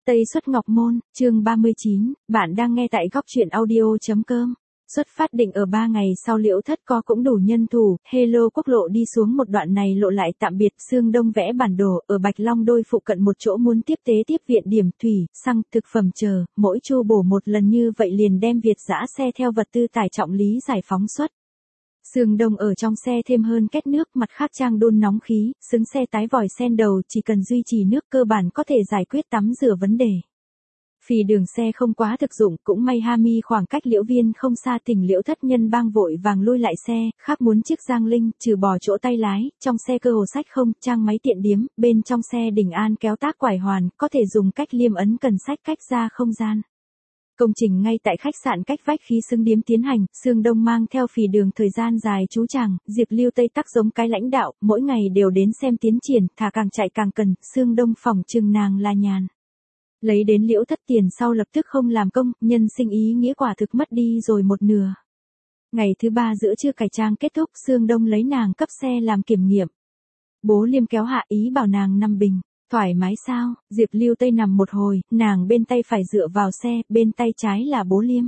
Tây Xuất Ngọc Môn, chương 39, bạn đang nghe tại góc truyện audio.com. Xuất phát định ở 3 ngày sau Liễu Thất có cũng đủ nhân thủ, Hello quốc lộ đi xuống một đoạn này lộ lại tạm biệt, Sương Đông vẽ bản đồ, ở Bạch Long Đôi phụ cận một chỗ muốn tiếp tế tiếp viện điểm thủy, xăng, thực phẩm chờ, mỗi chu bổ một lần như vậy liền đem Việt dã xe theo vật tư tải trọng lý giải phóng xuất. Sương Đông ở trong xe thêm hơn két nước, mặt khác trang đun nóng khí, xứng xe tái vòi sen đầu, chỉ cần duy trì nước cơ bản có thể giải quyết tắm rửa vấn đề. Phì đường xe không quá thực dụng, cũng may Hami khoảng cách Liễu Viên không xa, tỉnh Liễu Thất nhân bang vội vàng lui lại xe, khác muốn chiếc Giang Linh, trừ bỏ chỗ tay lái, trong xe cơ hồ sách không, trang máy tiện điếm, bên trong xe Đình An kéo tác quải hoàn, có thể dùng cách liêm ấn cần sách cách ra không gian. Công trình ngay tại khách sạn cách vách khí xứng điếm tiến hành, Sương Đông mang theo Phì đường thời gian dài chú chàng, Diệp Lưu Tây tắc giống cái lãnh đạo, mỗi ngày đều đến xem tiến triển, thà càng chạy càng cần, Sương Đông phòng trừng nàng là nhàn. Lấy đến Liễu Thất tiền sau lập tức không làm công, nhân sinh ý nghĩa quả thực mất đi rồi một nửa. Ngày thứ 3 giữa trưa cải trang kết thúc, Sương Đông lấy nàng cấp xe làm kiểm nghiệm. Bố Liêm kéo hạ ý bảo nàng nằm bình. Thoải mái sao? Diệp Lưu Tây nằm một hồi, nàng bên tay phải dựa vào xe, bên tay trái là Bố Liêm.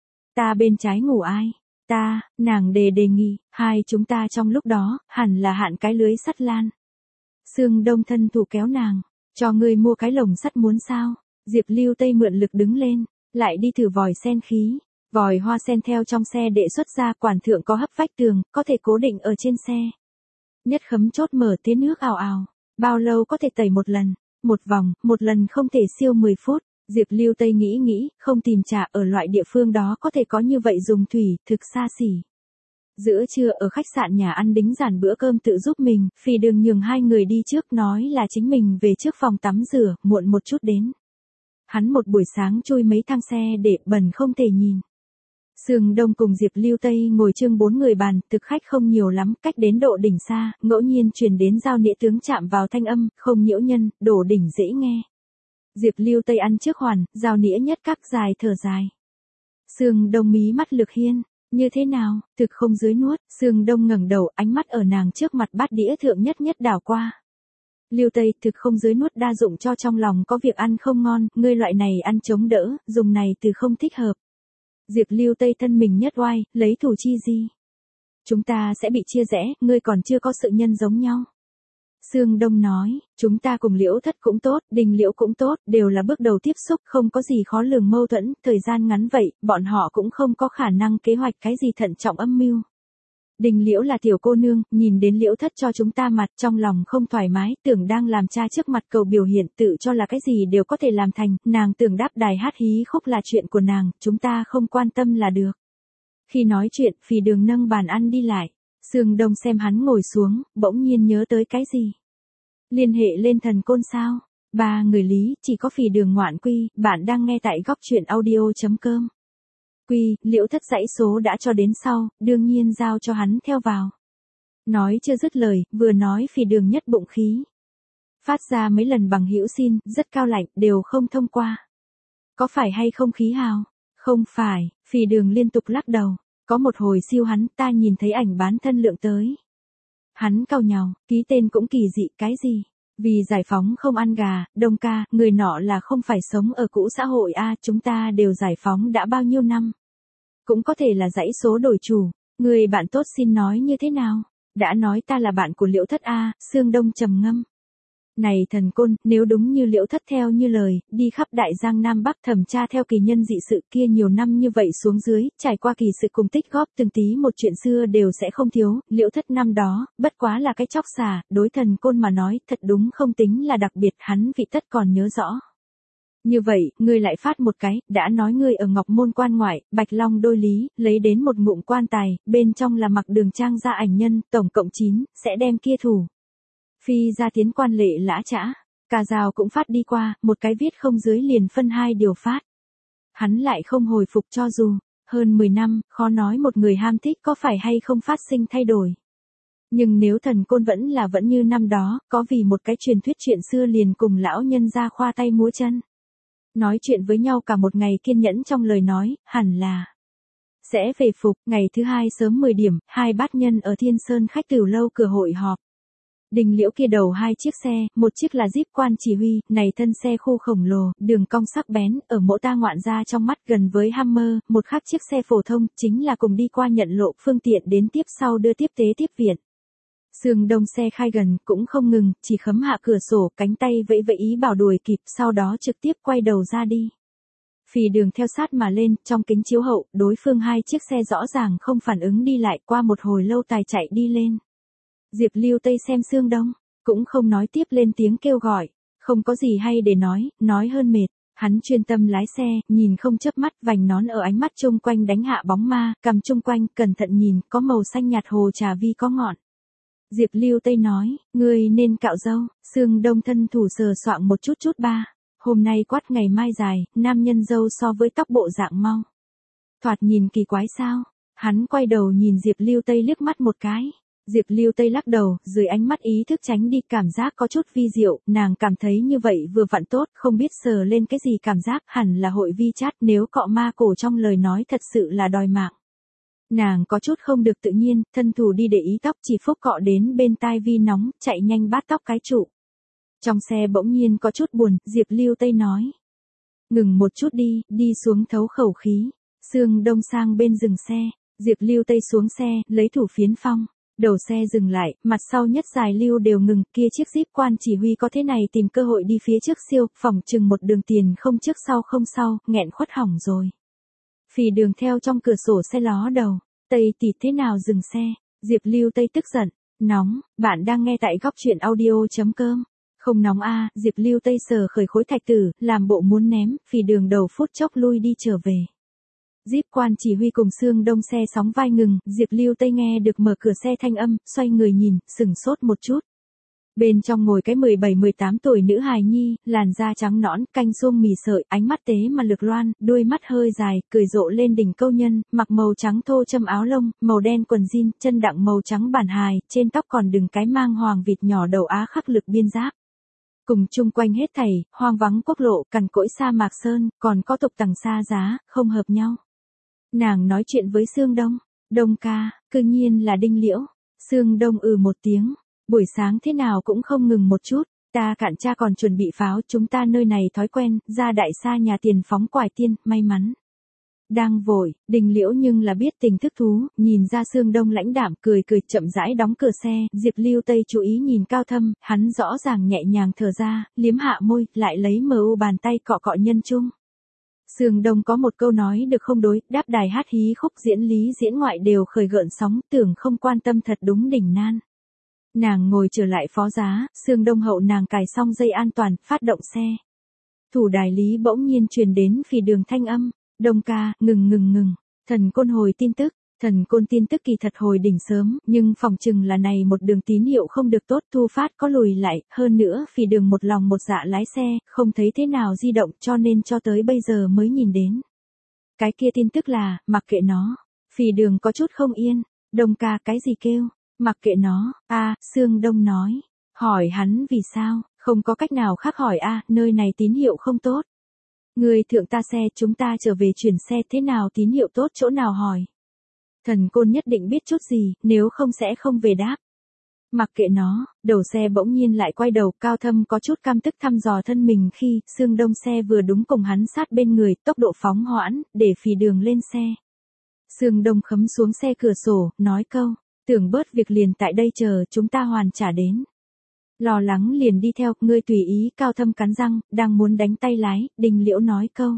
Ta bên trái ngủ ai? Ta, nàng đề nghị, hai chúng ta trong lúc đó, hẳn là hạn cái lưới sắt lan. Sương Đông thân thủ kéo nàng, cho ngươi mua cái lồng sắt muốn sao? Diệp Lưu Tây mượn lực đứng lên, lại đi thử vòi sen khí. Vòi hoa sen theo trong xe đệ xuất ra, quản thượng có hấp vách tường, có thể cố định ở trên xe. Nhất khấm chốt mở thế nước ào ào. Bao lâu có thể tẩy một lần? Một vòng, một lần không thể siêu 10 phút. Diệp Lưu Tây nghĩ, không tìm trà ở loại địa phương đó có thể có như vậy dùng thủy, thực xa xỉ. Giữa trưa ở khách sạn nhà ăn đính giản bữa cơm tự giúp mình, Phì đường nhường hai người đi trước nói là chính mình về trước phòng tắm rửa, muộn một chút đến. Hắn một buổi sáng chui mấy thang xe để bẩn không thể nhìn. Sương Đông cùng Diệp Lưu Tây ngồi chương 4 người bàn, thực khách không nhiều lắm, cách đến độ đỉnh xa, ngẫu nhiên truyền đến giao nĩa tướng chạm vào thanh âm, không nhiễu nhân, đổ đỉnh dễ nghe. Diệp Lưu Tây ăn trước hoàn, giao nĩa nhất các dài thở dài. Sương Đông mí mắt lực hiên, như thế nào, thực không dưới nuốt, Sương Đông ngẩng đầu, ánh mắt ở nàng trước mặt bát đĩa thượng nhất đảo qua. Lưu Tây, thực không dưới nuốt đa dụng cho trong lòng có việc ăn không ngon, ngươi loại này ăn chống đỡ, dùng này từ không thích hợp. Diệp Lưu Tây thân mình nhất oai, lấy thủ chi gì? Chúng ta sẽ bị chia rẽ, ngươi còn chưa có sự nhân giống nhau. Sương Đông nói, chúng ta cùng Liễu Thất cũng tốt, Đình Liễu cũng tốt, đều là bước đầu tiếp xúc, không có gì khó lường mâu thuẫn, thời gian ngắn vậy, bọn họ cũng không có khả năng kế hoạch cái gì thận trọng âm mưu. Đình Liễu là tiểu cô nương, nhìn đến Liễu Thất cho chúng ta mặt, trong lòng không thoải mái, tưởng đang làm cha trước mặt cầu biểu hiện, tự cho là cái gì đều có thể làm thành, nàng tưởng đáp đài hát hí khúc là chuyện của nàng, chúng ta không quan tâm là được. Khi nói chuyện, Phì đường nâng bàn ăn đi lại, Sương Đông xem hắn ngồi xuống, bỗng nhiên nhớ tới cái gì. Liên hệ lên thần côn sao? Ba người lý, chỉ có Phì đường ngoạn quy, bạn đang nghe tại góc truyện audio.com. Quy, Liễu Thất dãy số đã cho đến sau, đương nhiên giao cho hắn theo vào. Nói chưa dứt lời, vừa nói Phì đường nhất bụng khí. Phát ra mấy lần bằng hữu xin, rất cao lạnh, đều không thông qua. Có phải hay không khí hào? Không phải, Phì đường liên tục lắc đầu. Có một hồi siêu hắn, ta nhìn thấy ảnh bán thân lượng tới. Hắn cau nhàu, ký tên cũng kỳ dị, cái gì? Vì giải phóng không ăn gà, Đông ca, người nọ là không phải sống ở cũ xã hội a, chúng ta đều giải phóng đã bao nhiêu năm. Cũng có thể là dãy số đổi chủ, người bạn tốt xin nói như thế nào? Đã nói ta là bạn của Liễu Thất a, Sương Đông trầm ngâm. Này thần côn, nếu đúng như Liễu Thất theo như lời, đi khắp Đại Giang Nam Bắc thẩm tra theo kỳ nhân dị sự kia nhiều năm như vậy xuống dưới, trải qua kỳ sự cùng tích góp từng tí một chuyện xưa đều sẽ không thiếu, Liễu Thất năm đó, bất quá là cái chóc xà, đối thần côn mà nói, thật đúng không tính là đặc biệt, hắn vị tất còn nhớ rõ. Như vậy, ngươi lại phát một cái, đã nói ngươi ở Ngọc Môn quan ngoại, Bạch Long Đôi lý, lấy đến một ngụm quan tài, bên trong là mặc đường trang ra ảnh nhân, tổng cộng 9, sẽ đem kia thủ. Phi ra tiến quan lệ lã chã, cả rào cũng phát đi qua, một cái viết không dưới liền phân 2 điều phát. Hắn lại không hồi phục cho dù, hơn 10 năm, khó nói một người ham thích có phải hay không phát sinh thay đổi. Nhưng nếu thần côn vẫn như năm đó, có vì một cái truyền thuyết chuyện xưa liền cùng lão nhân ra khoa tay múa chân. Nói chuyện với nhau cả một ngày kiên nhẫn trong lời nói, hẳn là sẽ về phục, ngày thứ 2 sớm 10 điểm, 2 bát nhân ở Thiên Sơn khách tửu lâu cửa hội họp. Đình Liễu kia đầu hai chiếc xe, một chiếc là Jeep quan chỉ huy, này thân xe khu khổng lồ, đường cong sắc bén, ở mỗ ta ngoạn ra trong mắt gần với Hummer, một khác chiếc xe phổ thông, chính là cùng đi qua nhận lộ phương tiện đến tiếp sau đưa tiếp tế tiếp viện. Sương Đông xe khai gần, cũng không ngừng, chỉ khấm hạ cửa sổ, cánh tay vẫy vẫy ý bảo đuổi kịp, sau đó trực tiếp quay đầu ra đi. Phì Đường theo sát mà lên, trong kính chiếu hậu, đối phương hai chiếc xe rõ ràng không phản ứng đi lại, qua một hồi lâu tài chạy đi lên. Diệp Lưu Tây xem Sương Đông, cũng không nói tiếp lên tiếng kêu gọi, không có gì hay để nói hơn mệt. Hắn chuyên tâm lái xe, nhìn không chớp mắt, vành nón ở ánh mắt chung quanh đánh hạ bóng ma, cầm chung quanh, cẩn thận nhìn, có màu xanh nhạt hồ trà vi có ngọn. Diệp Lưu Tây nói, ngươi nên cạo râu. Sương Đông thân thủ sờ soạng một chút ba. Hôm nay quát ngày mai dài, nam nhân râu so với tóc bộ dạng mau. Thoạt nhìn kỳ quái sao? Hắn quay đầu nhìn Diệp Lưu Tây liếc mắt một cái. Diệp Lưu Tây lắc đầu, dưới ánh mắt ý thức tránh đi, cảm giác có chút vi diệu, nàng cảm thấy như vậy vừa vặn tốt, không biết sờ lên cái gì cảm giác, hẳn là hội vi chát, nếu cọ ma cổ trong lời nói thật sự là đòi mạng. Nàng có chút không được tự nhiên, thân thủ đi để ý tóc, chỉ phúc cọ đến bên tai vi nóng, chạy nhanh bắt tóc cái trụ. Trong xe bỗng nhiên có chút buồn, Diệp Lưu Tây nói. Ngừng một chút đi xuống thấu khẩu khí. Sương Đông sang bên dừng xe, Diệp Lưu Tây xuống xe, lấy thủ phiến phong. Đầu xe dừng lại, mặt sau nhất dài lưu đều ngừng, kia chiếc Jeep quan chỉ huy có thế này tìm cơ hội đi phía trước siêu, phỏng chừng một đường tiền không trước sau không sau, nghẹn khuất hỏng rồi. Phì Đường theo trong cửa sổ xe ló đầu, Tây tỷ thế nào dừng xe, Diệp Lưu Tây tức giận, nóng, bạn đang nghe tại góc truyện audio.com. Không nóng a, Diệp Lưu Tây sờ khởi khối thạch tử, làm bộ muốn ném, Phì Đường đầu phút chốc lui đi trở về. Jeep quan chỉ huy cùng Sương Đông xe sóng vai ngừng, Diệp Lưu Tây nghe được mở cửa xe thanh âm, xoay người nhìn, sừng sốt một chút. Bên trong ngồi cái 17-18 tuổi nữ hài nhi, làn da trắng nõn, canh xuông mì sợi, ánh mắt tế mà lực loan, đuôi mắt hơi dài, cười rộ lên đỉnh câu nhân, mặc màu trắng thô châm áo lông, màu đen quần jean, chân đặng màu trắng bản hài, trên tóc còn đừng cái mang hoàng vịt nhỏ đầu Á khắc lực biên giáp. Cùng chung quanh hết thảy, hoang vắng quốc lộ, cằn cỗi sa mạc sơn, còn có tục tằng xa giá, không hợp nhau. Nàng nói chuyện với Sương Đông, Đông ca, cư nhiên là Đinh Liễu. Sương Đông một tiếng, buổi sáng thế nào cũng không ngừng một chút, ta cạn cha còn chuẩn bị pháo, chúng ta nơi này thói quen, ra đại xa nhà tiền phóng quải tiên, may mắn. Đang vội, Đinh Liễu nhưng là biết tình thức thú, nhìn ra Sương Đông lãnh đạm, cười chậm rãi đóng cửa xe, Diệp Lưu Tây chú ý nhìn Cao Thâm, hắn rõ ràng nhẹ nhàng thở ra, liếm hạ môi, lại lấy MU bàn tay cọ cọ nhân chung. Sương Đông có một câu nói được không đối, đáp đài hát hí khúc diễn lý diễn ngoại đều khởi gợn sóng, tưởng không quan tâm thật đúng đỉnh nan. Nàng ngồi trở lại phó giá, Sương Đông hậu nàng cài xong dây an toàn, phát động xe. Thủ đài lý bỗng nhiên truyền đến Phì Đường thanh âm, Đông ca, ngừng, thần côn hồi tin tức. Thần côn tin tức kỳ thật hồi đỉnh sớm, nhưng phòng chừng là này một đường tín hiệu không được tốt, thu phát có lùi lại, hơn nữa Phì Đường một lòng một dạ lái xe, không thấy thế nào di động cho nên cho tới bây giờ mới nhìn đến. Cái kia tin tức là, mặc kệ nó. Phì Đường có chút không yên, Đông ca cái gì kêu, mặc kệ nó, Sương Đông nói. Hỏi hắn vì sao, không có cách nào khác hỏi nơi này tín hiệu không tốt. Người thượng ta xe chúng ta trở về chuyển xe thế nào tín hiệu tốt chỗ nào hỏi. Thần côn nhất định biết chút gì, nếu không sẽ không về đáp. Mặc kệ nó, đầu xe bỗng nhiên lại quay đầu, Cao Thâm có chút căm tức thăm dò thân mình khi Sương Đông xe vừa đúng cùng hắn sát bên người, tốc độ phóng hoãn, để Phì Đường lên xe. Sương Đông khấm xuống xe cửa sổ, nói câu, tưởng bớt việc liền tại đây chờ chúng ta hoàn trả đến. Lo lắng liền đi theo, ngươi tùy ý, Cao Thâm cắn răng, đang muốn đánh tay lái, Đinh Liễu nói câu.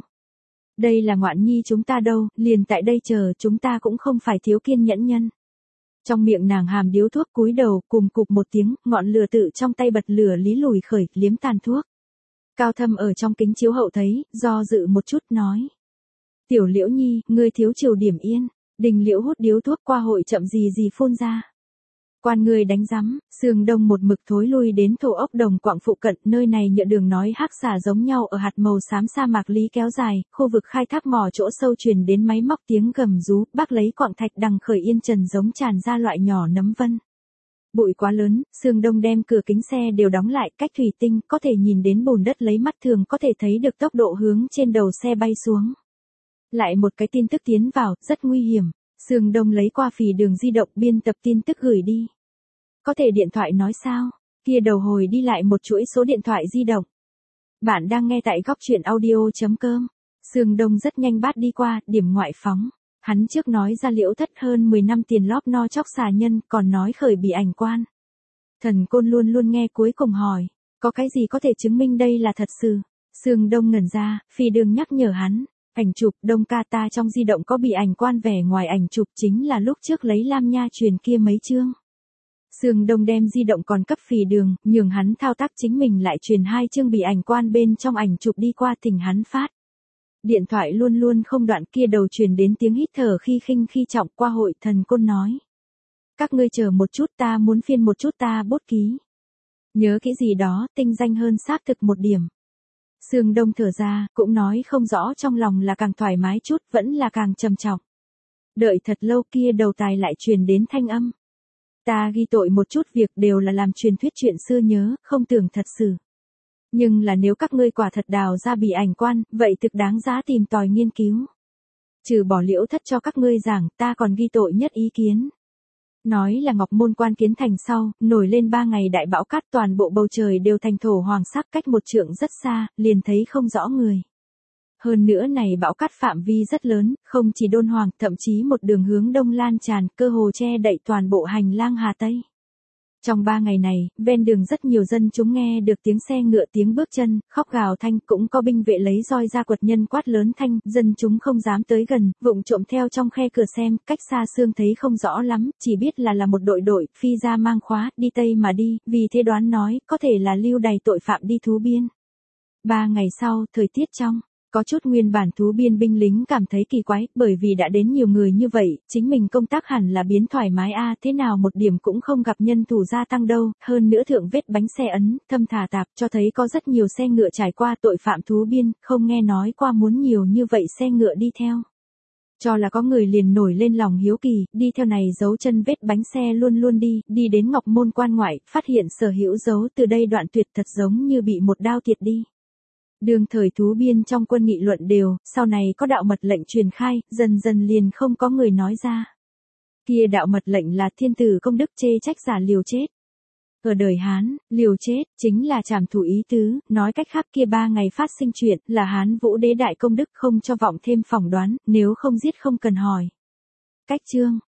Đây là ngoạn nhi chúng ta đâu, liền tại đây chờ chúng ta cũng không phải thiếu kiên nhẫn nhân. Trong miệng nàng hàm điếu thuốc cúi đầu, cùng cục một tiếng, ngọn lửa tự trong tay bật lửa lý lùi khởi, liếm tàn thuốc. Cao Thâm ở trong kính chiếu hậu thấy, do dự một chút nói. Tiểu Liễu nhi, ngươi thiếu chiều điểm yên. Đinh Liễu hút điếu thuốc qua hội chậm gì phun ra. Quan người đánh rắm, Sương Đông một mực thối lui đến thổ ốc đồng quặng phụ cận, nơi này nhựa đường nói hắc xả giống nhau ở hạt màu xám sa mạc lý kéo dài, khu vực khai thác mỏ chỗ sâu truyền đến máy móc tiếng gầm rú, bác lấy quặng thạch đằng khởi yên trần giống tràn ra loại nhỏ nấm vân. Bụi quá lớn, Sương Đông đem cửa kính xe đều đóng lại, cách thủy tinh, có thể nhìn đến bùn đất lấy mắt thường có thể thấy được tốc độ hướng trên đầu xe bay xuống. Lại một cái tin tức tiến vào, rất nguy hiểm. Sương Đông lấy qua Phì Đường di động biên tập tin tức gửi đi. Có thể điện thoại nói sao? Kia đầu hồi đi lại một chuỗi số điện thoại di động. Bạn đang nghe tại góc chuyện audio.com. Sương Đông rất nhanh bắt đi qua, điểm ngoại phóng. Hắn trước nói ra Liễu Thất hơn 10 năm tiền lóp no chóc xà nhân, còn nói khởi bị ảnh quan. Thần Côn luôn luôn nghe cuối cùng hỏi, có cái gì có thể chứng minh đây là thật sự? Sương Đông ngẩn ra, Phi Đường nhắc nhở hắn, ảnh chụp Đông ca ta trong di động có bị ảnh quan vẻ ngoài ảnh chụp chính là lúc trước lấy Lam Nha truyền kia mấy chương. Sương Đông đem di động còn cấp Phì Đường, nhường hắn thao tác chính mình lại truyền 2 chương bị ảnh quan bên trong ảnh chụp đi qua thỉnh hắn phát. Điện thoại luôn luôn không đoạn, kia đầu truyền đến tiếng hít thở khi khinh khi trọng. Qua hội Thần Côn nói, các ngươi chờ một chút, ta muốn phiên một chút ta bút ký. Nhớ kỹ gì đó, tinh danh hơn xác thực một điểm. Sương Đông thở ra, cũng nói không rõ trong lòng là càng thoải mái chút, vẫn là càng trầm trọng. Đợi thật lâu kia đầu tài lại truyền đến thanh âm. Ta ghi tội một chút việc đều là làm truyền thuyết chuyện xưa nhớ, không tưởng thật sự. Nhưng là nếu các ngươi quả thật đào ra bị ảnh quan, vậy thực đáng giá tìm tòi nghiên cứu. Trừ bỏ Liễu Thất cho các ngươi giảng, ta còn ghi tội nhất ý kiến. Nói là Ngọc Môn Quan kiến thành sau, nổi lên 3 ngày đại bão cát, toàn bộ bầu trời đều thành thổ hoàng sắc, cách một trượng rất xa, liền thấy không rõ người. Hơn nữa này bão cát phạm vi rất lớn, không chỉ Đôn Hoàng, thậm chí một đường hướng đông lan tràn, cơ hồ che đậy toàn bộ hành lang Hà Tây. Trong 3 ngày này, ven đường rất nhiều dân chúng nghe được tiếng xe ngựa, tiếng bước chân, khóc gào thanh, cũng có binh vệ lấy roi ra quật nhân quát lớn thanh, dân chúng không dám tới gần, vụng trộm theo trong khe cửa xem, cách xa xương thấy không rõ lắm, chỉ biết là một đội phi ra mang khóa, đi tây mà đi, vì thế đoán nói, có thể là lưu đày tội phạm đi thú biên. 3 ngày sau, thời tiết trong. Có chút nguyên bản thú biên binh lính cảm thấy kỳ quái, bởi vì đã đến nhiều người như vậy, chính mình công tác hẳn là biến thoải mái thế nào một điểm cũng không gặp nhân thủ gia tăng đâu, hơn nữa thượng vết bánh xe ấn, thâm thả tạp, cho thấy có rất nhiều xe ngựa trải qua tội phạm thú biên, không nghe nói qua muốn nhiều như vậy xe ngựa đi theo. Cho là có người liền nổi lên lòng hiếu kỳ, đi theo này dấu chân vết bánh xe luôn luôn đi đến Ngọc Môn Quan ngoại, phát hiện sở hữu dấu từ đây đoạn tuyệt thật giống như bị một đao tiệt đi. Đương thời thú biên trong quân nghị luận đều, sau này có đạo mật lệnh truyền khai, dần dần liền không có người nói ra. Kia đạo mật lệnh là thiên tử công đức chê trách giả liều chết. Ở đời Hán, liều chết, chính là trảm thủ ý tứ, nói cách khác kia 3 ngày phát sinh chuyện, là Hán Vũ đế đại công đức không cho vọng thêm phỏng đoán, nếu không giết không cần hỏi. Cách chương.